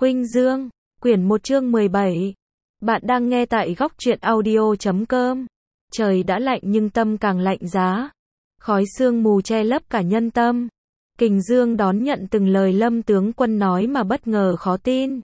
Khuynh Dương, quyển 1 chương 17. Bạn đang nghe tại góc truyện audio.com. Trời đã lạnh nhưng tâm càng lạnh giá. Khói sương mù che lấp cả nhân tâm. Kình Dương đón nhận từng lời Lâm tướng quân nói mà bất ngờ khó tin.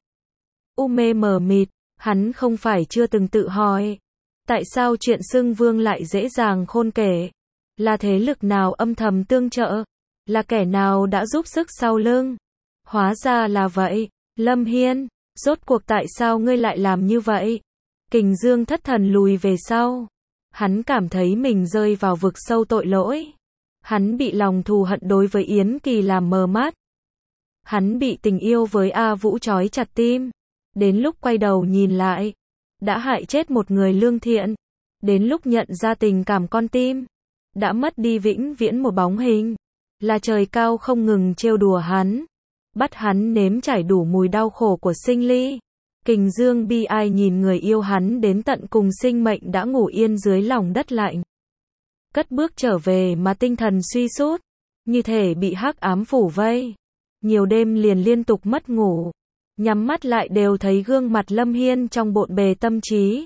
Mê mờ mịt, hắn không phải chưa từng tự hỏi. Tại sao chuyện xưng vương lại dễ dàng khôn kể? Là thế lực nào âm thầm tương trợ? Là kẻ nào đã giúp sức sau lưng? Hóa ra là vậy. Lâm Hiên, rốt cuộc tại sao ngươi lại làm như vậy? Kình Dương thất thần lùi về sau. Hắn cảm thấy mình rơi vào vực sâu tội lỗi. Hắn bị lòng thù hận đối với Yến Kỳ làm mờ mắt. Hắn bị tình yêu với A Vũ trói chặt tim. Đến lúc quay đầu nhìn lại, đã hại chết một người lương thiện. Đến lúc nhận ra tình cảm con tim, đã mất đi vĩnh viễn một bóng hình. Là trời cao không ngừng trêu đùa hắn, bắt hắn nếm trải đủ mùi đau khổ của sinh ly. Kình Dương bi ai nhìn người yêu hắn đến tận cùng sinh mệnh đã ngủ yên dưới lòng đất lạnh. Cất bước trở về mà tinh thần suy sút, như thể bị hắc ám phủ vây. Nhiều đêm liền liên tục mất ngủ, nhắm mắt lại đều thấy gương mặt Lâm Hiên trong bộn bề tâm trí.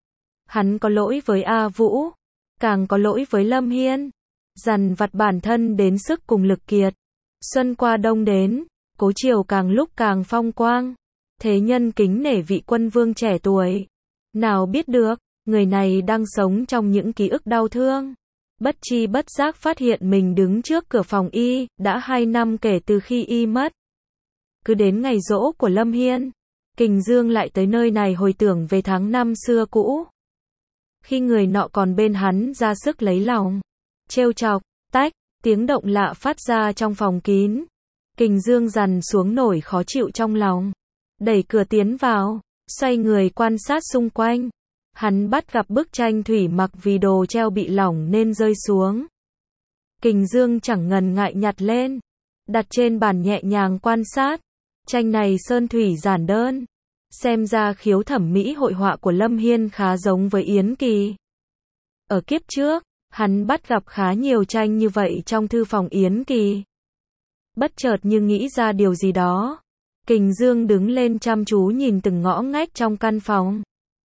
Hắn có lỗi với A Vũ, càng có lỗi với Lâm Hiên. Dằn vặt bản thân đến sức cùng lực kiệt. Xuân qua đông đến, Cố Triều càng lúc càng phong quang. Thế nhân kính nể vị quân vương trẻ tuổi. Nào biết được, người này đang sống trong những ký ức đau thương. Bất chi bất giác phát hiện mình đứng trước cửa phòng y, đã 2 năm kể từ khi y mất. Cứ đến ngày giỗ của Lâm Hiên, Kình Dương lại tới nơi này hồi tưởng về tháng năm xưa cũ. Khi người nọ còn bên hắn ra sức lấy lòng, trêu chọc, tách, tiếng động lạ phát ra trong phòng kín. Kình Dương dằn xuống nỗi khó chịu trong lòng, đẩy cửa tiến vào, xoay người quan sát xung quanh. Hắn bắt gặp bức tranh thủy mặc vì đồ treo bị lỏng nên rơi xuống. Kình Dương chẳng ngần ngại nhặt lên, đặt trên bàn nhẹ nhàng quan sát. Tranh này sơn thủy giản đơn, xem ra khiếu thẩm mỹ hội họa của Lâm Hiên khá giống với Yến Kỳ. Ở kiếp trước, hắn bắt gặp khá nhiều tranh như vậy trong thư phòng Yến Kỳ. Bất chợt như nghĩ ra điều gì đó, Kình Dương đứng lên chăm chú nhìn từng ngõ ngách trong căn phòng.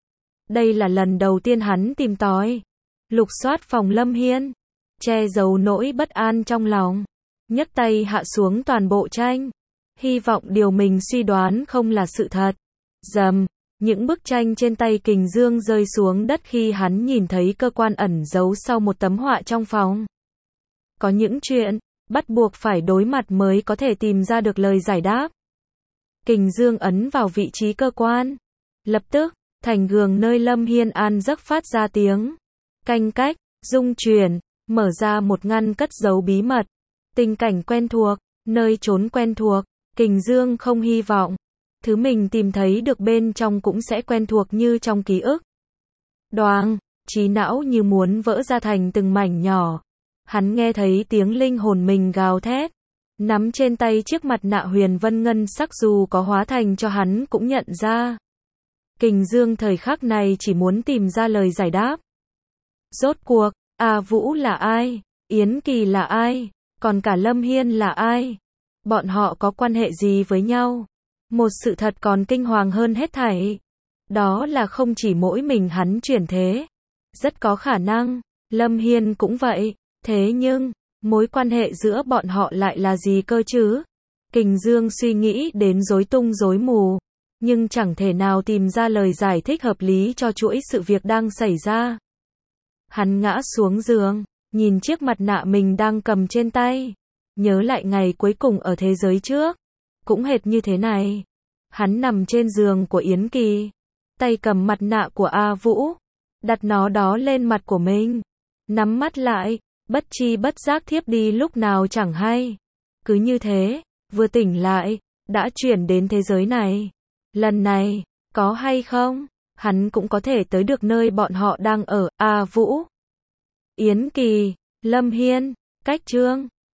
Đây là lần đầu tiên hắn tìm tòi, lục soát phòng Lâm Hiên, che giấu nỗi bất an trong lòng, nhấc tay hạ xuống toàn bộ tranh, hy vọng điều mình suy đoán không là sự thật. Rầm, những bức tranh trên tay Kình Dương rơi xuống đất khi hắn nhìn thấy cơ quan ẩn giấu sau một tấm họa trong phòng. Có những chuyện bắt buộc phải đối mặt mới có thể tìm ra được lời giải đáp. Kình Dương ấn vào vị trí cơ quan. Lập tức, thành giường nơi Lâm Hiên an giấc phát ra tiếng canh cách, rung chuyển, mở ra một ngăn cất giấu bí mật. Tình cảnh quen thuộc, nơi trốn quen thuộc, Kình Dương không hy vọng thứ mình tìm thấy được bên trong cũng sẽ quen thuộc như trong ký ức. Đoàng, trí não như muốn vỡ ra thành từng mảnh nhỏ. Hắn nghe thấy tiếng linh hồn mình gào thét, nắm trên tay chiếc mặt nạ huyền vân ngân sắc dù có hóa thành cho hắn cũng nhận ra. Kình Dương thời khắc này chỉ muốn tìm ra lời giải đáp. Rốt cuộc, A Vũ là ai? Yến Kỳ là ai? Còn cả Lâm Hiên là ai? Bọn họ có quan hệ gì với nhau? Một sự thật còn kinh hoàng hơn hết thảy. Đó là không chỉ mỗi mình hắn chuyển thế. Rất có khả năng, Lâm Hiên cũng vậy. Thế nhưng, mối quan hệ giữa bọn họ lại là gì cơ chứ? Kình Dương suy nghĩ đến rối tung rối mù, nhưng chẳng thể nào tìm ra lời giải thích hợp lý cho chuỗi sự việc đang xảy ra. Hắn ngã xuống giường, nhìn chiếc mặt nạ mình đang cầm trên tay, nhớ lại ngày cuối cùng ở thế giới trước, cũng hệt như thế này. Hắn nằm trên giường của Yến Kỳ, tay cầm mặt nạ của A Vũ, đặt nó đó lên mặt của mình, nắm mắt lại, bất chi bất giác thiếp đi lúc nào chẳng hay. Cứ như thế, vừa tỉnh lại, đã chuyển đến thế giới này. Lần này, có hay không, hắn cũng có thể tới được nơi bọn họ đang ở. A Vũ, Yến Kỳ, Lâm Hiên, cách chương